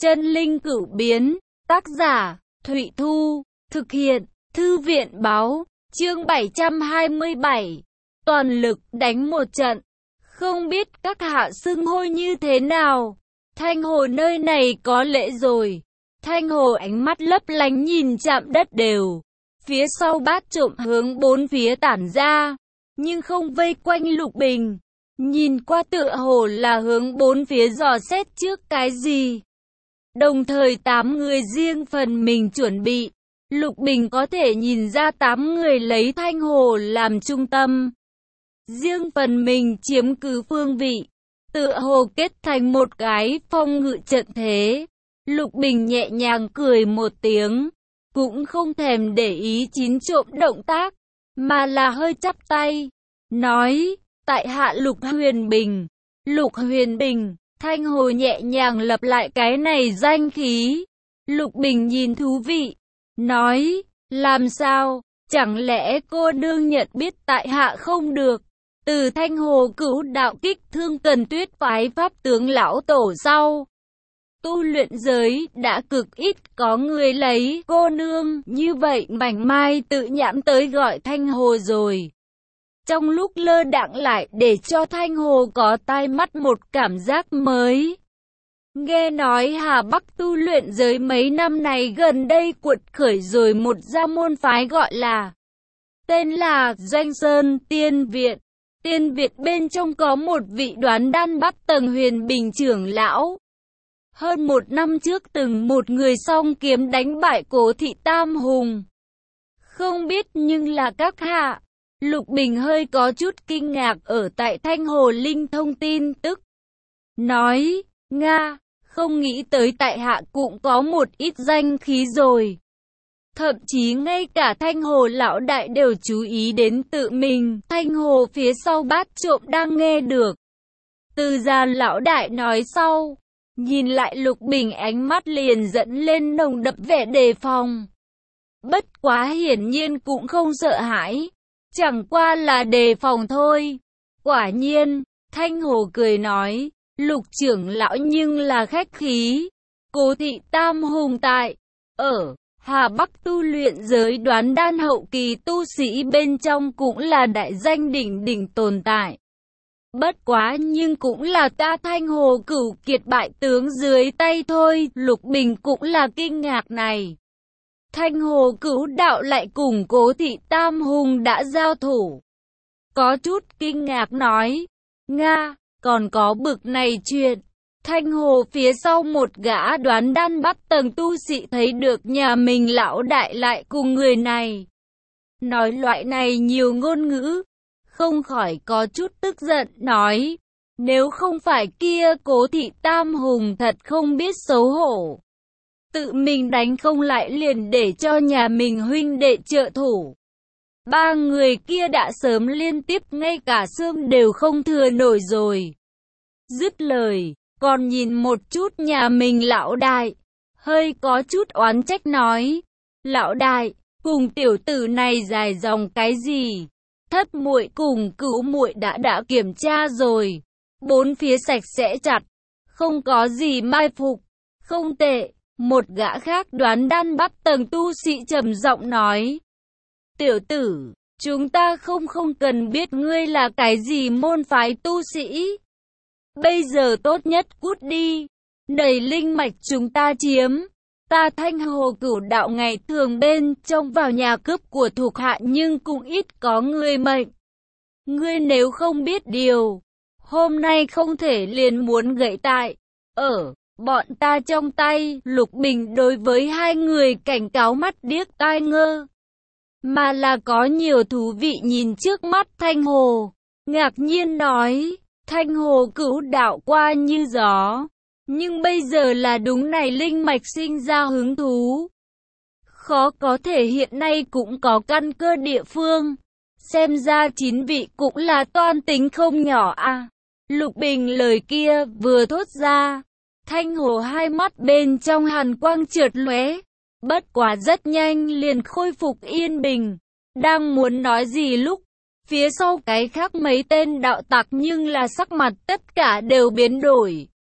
Chân linh cửu biến, tác giả, Thụy Thu, thực hiện, Thư viện báo, chương 727, toàn lực đánh một trận. Không biết các hạ xưng hô như thế nào? Thanh Hồ nơi này có lễ rồi. Thanh Hồ ánh mắt lấp lánh nhìn chạm đất đều. Phía sau bát trộm hướng bốn phía tản ra, nhưng không vây quanh Lục Bình. Nhìn qua tựa hồ là hướng bốn phía dò xét trước cái gì. Đồng thời 8 người riêng phần mình chuẩn bị. Lục Bình có thể nhìn ra 8 người lấy Thanh Hồ làm trung tâm, riêng phần mình chiếm cứ phương vị, tựa hồ kết thành một cái phong ngự trận thế. Lục Bình nhẹ nhàng cười một tiếng, cũng không thèm để ý chín trộm động tác, mà là hơi chắp tay, nói, tại hạ Lục Huyền Bình. Lục Huyền Bình. Thanh Hồ nhẹ nhàng lặp lại cái này danh khí. Lục Bình nhìn thú vị, nói, làm sao, chẳng lẽ cô đương nhận biết tại hạ không được? Từ Thanh Hồ cửu đạo kích thương Cần Tuyết phái pháp tướng lão tổ sau, tu luyện giới đã cực ít có người lấy cô nương như vậy mảnh mai tự nhãn tới gọi Thanh Hồ rồi. Trong lúc lơ đãng lại để cho Thanh Hồ có tai mắt một cảm giác mới. Nghe nói Hà Bắc tu luyện giới mấy năm này gần đây cuột khởi rồi một gia môn phái gọi là, tên là Doanh Sơn Tiên Viện. Tiên Viện bên trong có một vị đoán đan bắt tầng Huyền Bình trưởng lão. Hơn một năm trước từng một người song kiếm đánh bại Cố Thị Tam Hùng. Không biết nhưng là các hạ. Lục Bình hơi có chút kinh ngạc ở tại Thanh Hồ linh thông tin tức. Nói, Nga, không nghĩ tới tại hạ cũng có một ít danh khí rồi. Thậm chí ngay cả Thanh Hồ lão đại đều chú ý đến tự mình. Thanh Hồ phía sau bát trộm đang nghe được. Từ gia lão đại nói sau, nhìn lại Lục Bình ánh mắt liền dẫn lên nồng đậm vẻ đề phòng. Bất quá hiển nhiên cũng không sợ hãi. Chẳng qua là đề phòng thôi. Quả nhiên, Thanh Hồ cười nói, Lục trưởng lão nhưng là khách khí. Cố Thị Tam Hùng tại, ở Hà Bắc tu luyện giới đoán đan hậu kỳ tu sĩ bên trong cũng là đại danh đỉnh đỉnh tồn tại. Bất quá nhưng cũng là ta Thanh Hồ cửu kiệt bại tướng dưới tay thôi. Lục Bình cũng là kinh ngạc này. Thanh Hồ cửu đạo lại cùng Cố Thị Tam Hùng đã giao thủ. Có chút kinh ngạc nói, Nga, còn có bực này chuyện. Thanh Hồ phía sau một gã đoán đan bắt tầng tu sĩ thấy được nhà mình lão đại lại cùng người này nói loại này nhiều ngôn ngữ, không khỏi có chút tức giận, nói, nếu không phải kia Cố Thị Tam Hùng thật không biết xấu hổ. Tự mình đánh không lại liền để cho nhà mình huynh đệ trợ thủ. Ba người kia đã sớm liên tiếp ngay cả xương đều không thừa nổi rồi. Dứt lời, còn nhìn một chút nhà mình lão đại, hơi có chút oán trách nói, lão đại, cùng tiểu tử này dài dòng cái gì? Thất muội cùng cửu muội đã kiểm tra rồi, bốn phía sạch sẽ chặt, không có gì mai phục, không tệ. Một gã khác đoán đan bắt tầng tu sĩ trầm giọng nói, tiểu tử, chúng ta không cần biết ngươi là cái gì môn phái tu sĩ. Bây giờ tốt nhất cút đi, nảy linh mạch chúng ta chiếm. Ta Thanh Hồ cửu đạo ngày thường bên trong vào nhà cướp của thuộc hạ nhưng cũng ít có người mệnh. Ngươi nếu không biết điều, hôm nay không thể liền muốn gãy tại, ở bọn ta trong tay. Lục Bình đối với hai người cảnh cáo mắt điếc tai ngơ, mà là có nhiều thú vị nhìn trước mắt Thanh Hồ, ngạc nhiên nói, Thanh Hồ cửu đạo qua như gió, nhưng bây giờ là đúng này linh mạch sinh ra hứng thú. Khó có thể hiện nay cũng có căn cơ địa phương, xem ra 9 vị cũng là toan tính không nhỏ à. Lục Bình lời kia vừa thốt ra, Thanh Hồ hai mắt bên trong hàn quang chợt lóe, bất quá rất nhanh liền khôi phục yên bình. Đang muốn nói gì lúc, phía sau cái khác mấy tên đạo tặc nhưng là sắc mặt tất cả đều biến đổi.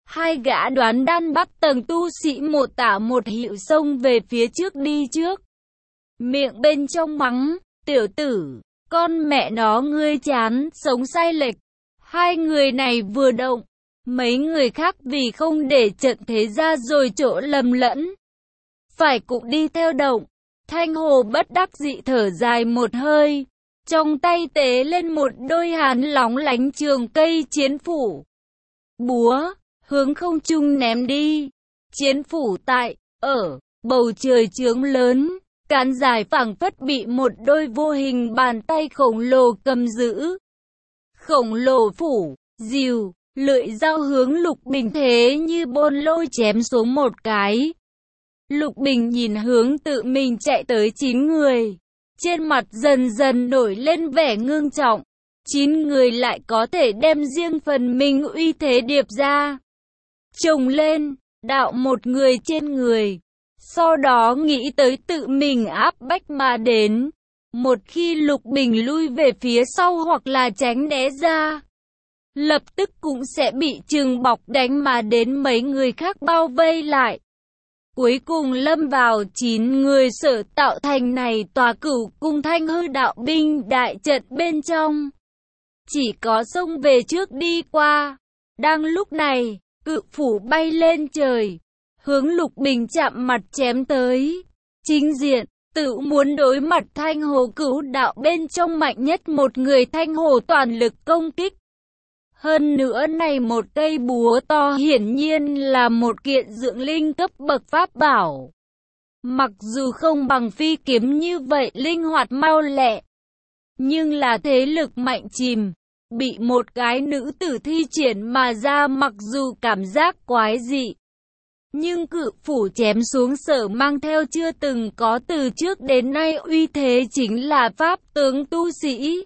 Hai gã đoán đan bắt tầng tu sĩ một tả một hữu xông về phía trước đi trước. Miệng bên trong mắng, tiểu tử, con mẹ nó ngươi chán, sống sai lệch. Hai người này vừa động, mấy người khác vì không để trận thế ra rồi chỗ lầm lẫn, phải cũng đi theo động. Thanh Hồ bất đắc dĩ thở dài một hơi, trong tay tế lên một đôi hàn lóng lánh trường cây chiến phủ. Búa, hướng không trung ném đi. Chiến phủ tại, ở, bầu trời trướng lớn, cán dài phảng phất bị một đôi vô hình bàn tay khổng lồ cầm giữ. Khổng lồ phủ, dìu, lưỡi dao hướng Lục Bình thế như bôn lôi chém xuống một cái. Lục Bình nhìn hướng tự mình chạy tới 9 người. Trên mặt dần dần nổi lên vẻ ngưng trọng. 9 người lại có thể đem riêng phần mình uy thế điệp ra. Chồng lên, đạo một người trên người. Sau đó nghĩ tới tự mình áp bách mà đến. Một khi Lục Bình lui về phía sau hoặc là tránh né ra, lập tức cũng sẽ bị trường bọc đánh mà đến mấy người khác bao vây lại. Cuối cùng lâm vào 9 người sở tạo thành này tòa Cửu Cung Thanh Hư đạo binh đại trận bên trong. Chỉ có xông về trước đi qua. Đang lúc này, cự phủ bay lên trời, hướng Lục Bình chạm mặt chém tới. Chính diện, tự muốn đối mặt Thanh Hồ Cửu đạo bên trong mạnh nhất một người. Thanh Hồ toàn lực công kích. Hơn nữa này một cây búa to hiển nhiên là một kiện dưỡng linh cấp bậc pháp bảo. Mặc dù không bằng phi kiếm như vậy linh hoạt mau lẹ, nhưng là thế lực mạnh chìm. Bị một cái nữ tử thi triển mà ra, mặc dù cảm giác quái dị, nhưng cự phủ chém xuống sở mang theo chưa từng có từ trước đến nay uy thế, chính là pháp tướng tu sĩ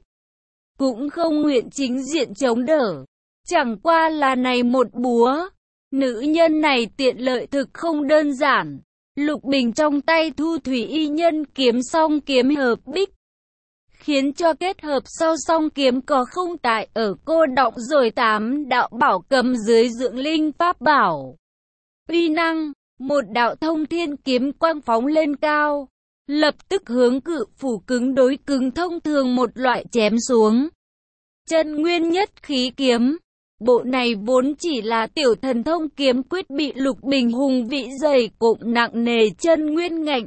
cũng không nguyện chính diện chống đỡ. Chẳng qua là này một búa, nữ nhân này tiện lợi thực không đơn giản. Lục Bình trong tay thu thủy y nhân kiếm song kiếm hợp bích, khiến cho kết hợp sau song kiếm có không tại ở cô đọng rồi 8 đạo bảo cầm dưới dưỡng linh pháp bảo. Uy năng, một đạo thông thiên kiếm quang phóng lên cao, lập tức hướng cự phủ cứng đối cứng thông thường một loại chém xuống. Chân nguyên nhất khí kiếm. Bộ này vốn chỉ là tiểu thần thông kiếm quyết bị Lục Bình hùng vĩ dày cộm nặng nề chân nguyên ngạnh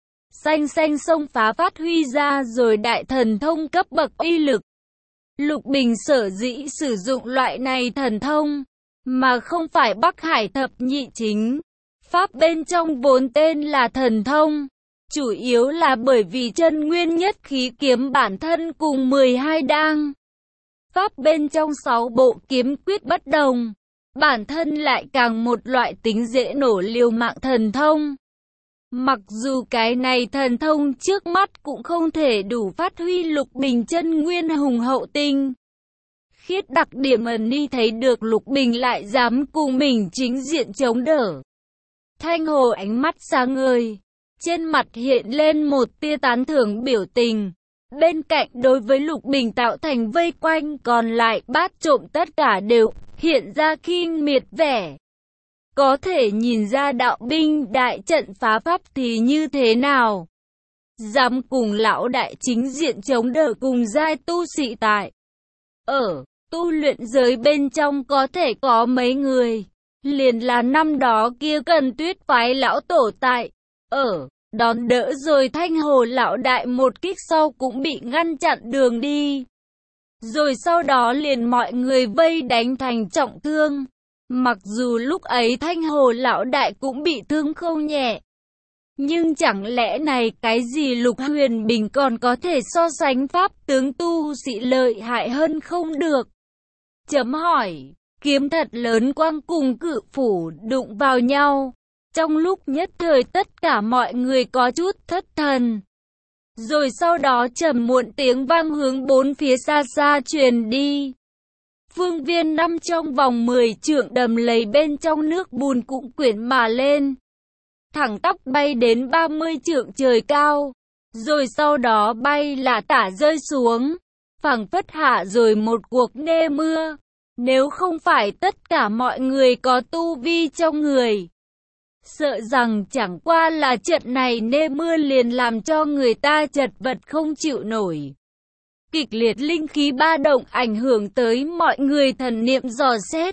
xanh xông phá phát huy ra rồi đại thần thông cấp bậc uy lực. Lục Bình sở dĩ sử dụng loại này thần thông, mà không phải Bắc Hải thập nhị chính pháp bên trong vốn tên là thần thông, chủ yếu là bởi vì chân nguyên nhất khí kiếm bản thân cùng 12 đăng pháp bên trong 6 bộ kiếm quyết bất đồng, bản thân lại càng một loại tính dễ nổ liều mạng thần thông. Mặc dù cái này thần thông trước mắt cũng không thể đủ phát huy Lục Bình chân nguyên hùng hậu tinh khiết đặc điểm ẩn ni, thấy được Lục Bình lại dám cùng mình chính diện chống đỡ. Thanh Hồ ánh mắt sáng ngời, trên mặt hiện lên một tia tán thưởng biểu tình. Bên cạnh đối với Lục Bình tạo thành vây quanh còn lại bát trộm tất cả đều hiện ra khinh miệt vẻ. Có thể nhìn ra đạo binh đại trận phá pháp thì như thế nào? Dám cùng lão đại chính diện chống đỡ cùng giai tu sĩ tại. Ở tu luyện giới bên trong có thể có mấy người. Liền là năm đó kia Cần Tuyết phái lão tổ tại. Ở đón đỡ rồi Thanh Hồ lão đại một kích sau cũng bị ngăn chặn đường đi. Rồi sau đó liền mọi người vây đánh thành trọng thương. Mặc dù lúc ấy Thanh Hồ lão đại cũng bị thương không nhẹ. Nhưng chẳng lẽ này cái gì Lục Huyền Bình còn có thể so sánh pháp tướng tu sĩ lợi hại hơn không được? Chấm hỏi, kiếm thật lớn quang cùng cự phủ đụng vào nhau. Trong lúc nhất thời tất cả mọi người có chút thất thần. Rồi sau đó trầm muộn tiếng vang hướng bốn phía xa xa truyền đi. Phương viên năm trong vòng 10 trượng đầm lầy bên trong nước bùn cũng quyển mà lên. Thẳng tắp bay đến 30 trượng trời cao. Rồi sau đó bay là tả rơi xuống. Phảng phất hạ rồi một cuộc nê mưa. Nếu không phải tất cả mọi người có tu vi trong người, sợ rằng chẳng qua là trận này nê mưa liền làm cho người ta chật vật không chịu nổi. Kịch liệt linh khí ba động ảnh hưởng tới mọi người, thần niệm dò xét.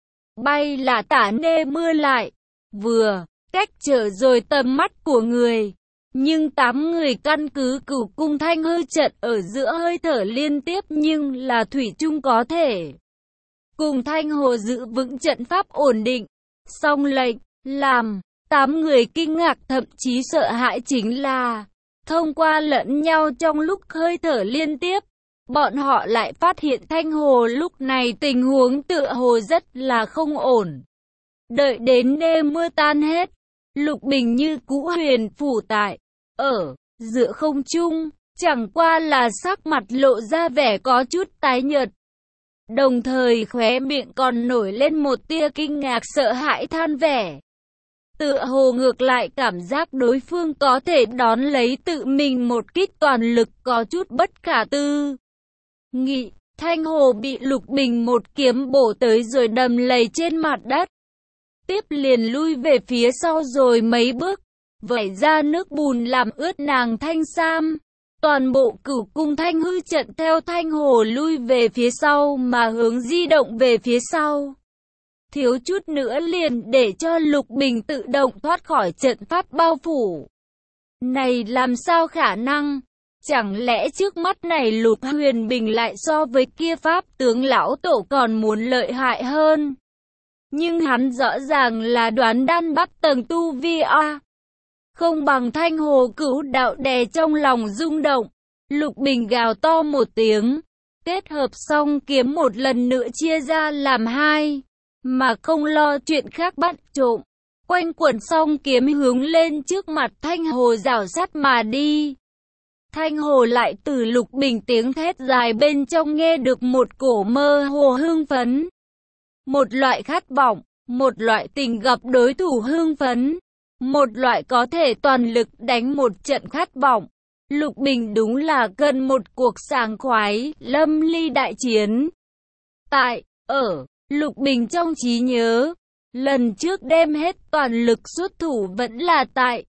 Bay là tả nê mưa lại, vừa cách trở rồi tầm mắt của người. Nhưng 8 người căn cứ Cửu Cung Thanh hư trận ở giữa hơi thở liên tiếp nhưng là thủy chung có thể cùng Thanh Hồ giữ vững trận pháp ổn định. Song lệnh làm 8 người kinh ngạc thậm chí sợ hãi chính là thông qua lẫn nhau trong lúc hơi thở liên tiếp, bọn họ lại phát hiện Thanh Hồ lúc này tình huống tựa hồ rất là không ổn. Đợi đến đêm mưa tan hết, Lục Bình như cũ huyền phủ tại ở giữa không trung, chẳng qua là sắc mặt lộ ra vẻ có chút tái nhợt. Đồng thời khóe miệng còn nổi lên một tia kinh ngạc sợ hãi than vẻ. Tựa hồ ngược lại cảm giác đối phương có thể đón lấy tự mình một kích toàn lực có chút bất khả tư nghị. Thanh Hồ bị Lục Bình một kiếm bổ tới rồi đầm lầy trên mặt đất. Tiếp liền lui về phía sau rồi mấy bước, vẩy ra nước bùn làm ướt nàng thanh sam. Toàn bộ Cửu Cung Thanh hư trận theo Thanh Hồ lui về phía sau mà hướng di động về phía sau. Thiếu chút nữa liền để cho Lục Bình tự động thoát khỏi trận pháp bao phủ. Này làm sao khả năng? Chẳng lẽ trước mắt này Lục Huyền Bình lại so với kia pháp tướng lão tổ còn muốn lợi hại hơn? Nhưng hắn rõ ràng là đoán đan bắt tầng tu vi a. Không bằng Thanh Hồ Cửu đạo đè trong lòng rung động. Lục Bình gào to một tiếng, kết hợp xong kiếm một lần nữa chia ra làm hai, mà không lo chuyện khác bắt trộm. Quanh quẩn xong kiếm hướng lên trước mặt Thanh Hồ rảo sát mà đi. Thanh Hồ lại từ Lục Bình tiếng thét dài bên trong nghe được một cổ mơ hồ hưng phấn. Một loại khát vọng, một loại tình gặp đối thủ hưng phấn, một loại có thể toàn lực đánh một trận khát vọng. Lục Bình đúng là cần một cuộc sảng khoái, lâm ly đại chiến. Lục Bình trong trí nhớ, lần trước đem hết toàn lực xuất thủ vẫn là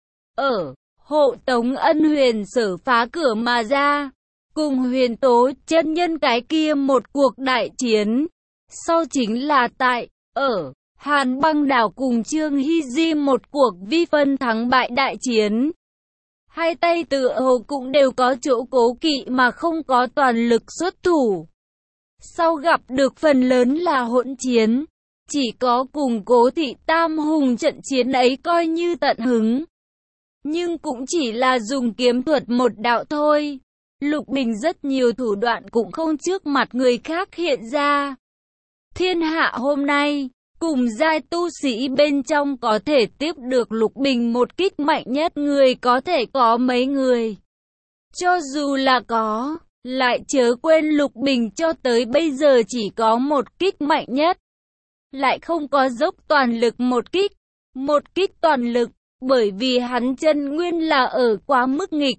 hộ tống Ân Huyền Sở phá cửa mà ra, cùng Huyền Tố chân nhân cái kia một cuộc đại chiến. Sau chính là Hàn Băng Đảo cùng Trương Hy Di một cuộc vi phân thắng bại đại chiến. Hai tay tựa hồ cũng đều có chỗ cố kỵ mà không có toàn lực xuất thủ. Sau gặp được phần lớn là hỗn chiến, chỉ có cùng Cố Thị Tam Hùng trận chiến ấy coi như tận hứng. Nhưng cũng chỉ là dùng kiếm thuật một đạo thôi. Lục Bình rất nhiều thủ đoạn cũng không trước mặt người khác hiện ra. Thiên hạ hôm nay, cùng giai tu sĩ bên trong có thể tiếp được Lục Bình một kích mạnh nhất người có thể có mấy người. Cho dù là có, lại chớ quên Lục Bình cho tới bây giờ chỉ có một kích mạnh nhất. Lại không có dốc toàn lực một kích toàn lực, bởi vì hắn chân nguyên là ở quá mức nghịch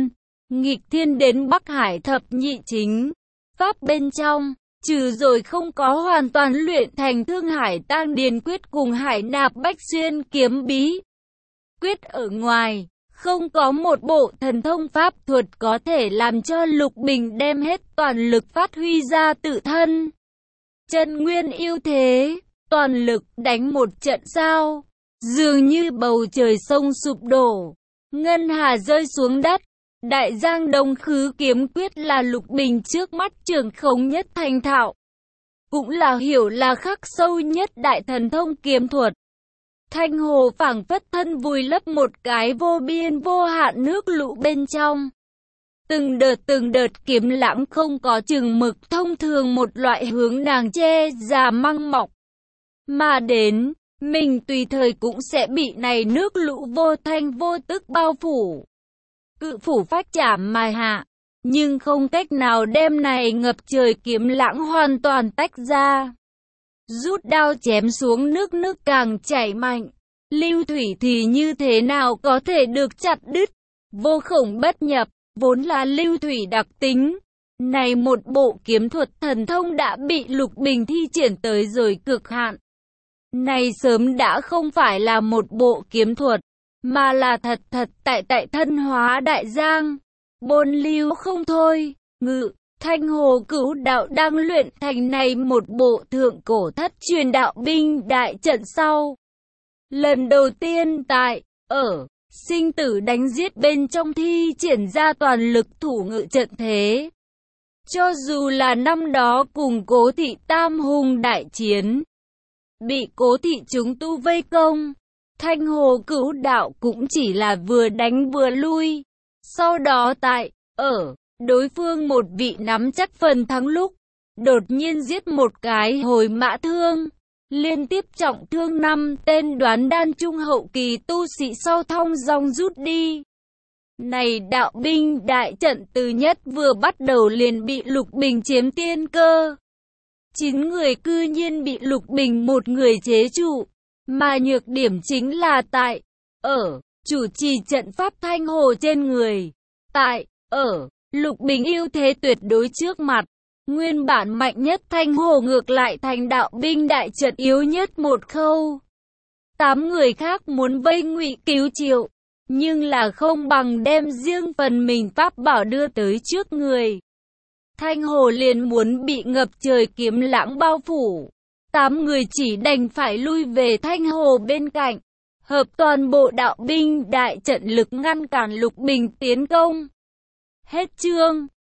thiên đến Bắc Hải thập nhị chính pháp bên trong. Trừ rồi không có hoàn toàn luyện thành Thương Hải Tang Điền Quyết cùng Hải Nạp Bách Xuyên Kiếm Bí Quyết ở ngoài, không có một bộ thần thông pháp thuật có thể làm cho Lục Bình đem hết toàn lực phát huy ra tự thân chân nguyên ưu thế, toàn lực đánh một trận sao? Dường như bầu trời sông sụp đổ, ngân hà rơi xuống đất. Đại Giang Đông Khứ Kiếm Quyết là Lục Bình trước mắt trường khống nhất thành thạo, cũng là hiểu là khắc sâu nhất đại thần thông kiếm thuật. Thanh Hồ phảng phất thân vùi lấp một cái vô biên vô hạn nước lũ bên trong. Từng đợt kiếm lãng không có chừng mực, thông thường một loại hướng nàng che già măng mọc mà đến, mình tùy thời cũng sẽ bị này nước lũ vô thanh vô tức bao phủ. Cự phủ phách chạm mà hạ, nhưng không cách nào đem này ngập trời kiếm lãng hoàn toàn tách ra. Rút đao chém xuống nước càng chảy mạnh, lưu thủy thì như thế nào có thể được chặt đứt. Vô khổng bất nhập, vốn là lưu thủy đặc tính, Này một bộ kiếm thuật thần thông đã bị Lục Bình thi triển tới rồi cực hạn. Này sớm đã không phải là một bộ kiếm thuật, mà là thật thật tại thân hóa đại giang. Bôn lưu không thôi, ngự, Thanh Hồ Cửu Đạo đang luyện thành này một bộ thượng cổ thất truyền đạo binh đại trận sau. Lần đầu tiên ở sinh tử đánh giết bên trong thi triển ra toàn lực thủ ngự trận thế. Cho dù là năm đó cùng Cố Thị Tam Hùng đại chiến, bị Cố Thị chúng tu vây công, Thanh Hồ Cửu Đạo cũng chỉ là vừa đánh vừa lui. Sau đó ở đối phương một vị nắm chắc phần thắng lúc, đột nhiên giết một cái hồi mã thương, liên tiếp trọng thương 5 tên đoán đan trung hậu kỳ tu sĩ sau thong dong rút đi. Này đạo binh đại trận từ nhất vừa bắt đầu liền bị Lục Bình chiếm tiên cơ. 9 người cư nhiên bị Lục Bình một người chế trụ, mà nhược điểm chính là ở chủ trì trận pháp Thanh Hồ trên người. Ở Lục Bình ưu thế tuyệt đối trước mặt, nguyên bản mạnh nhất Thanh Hồ ngược lại thành đạo binh đại trận yếu nhất một khâu. 8 người khác muốn vây ngụy cứu Triệu, nhưng là không bằng đem riêng phần mình pháp bảo đưa tới trước người. Thanh Hồ liền muốn bị ngập trời kiếm lãng bao phủ. 8 người chỉ đành phải lui về Thanh Hồ bên cạnh, hợp toàn bộ đạo binh đại trận lực ngăn cản Lục Bình tiến công. Hết chương.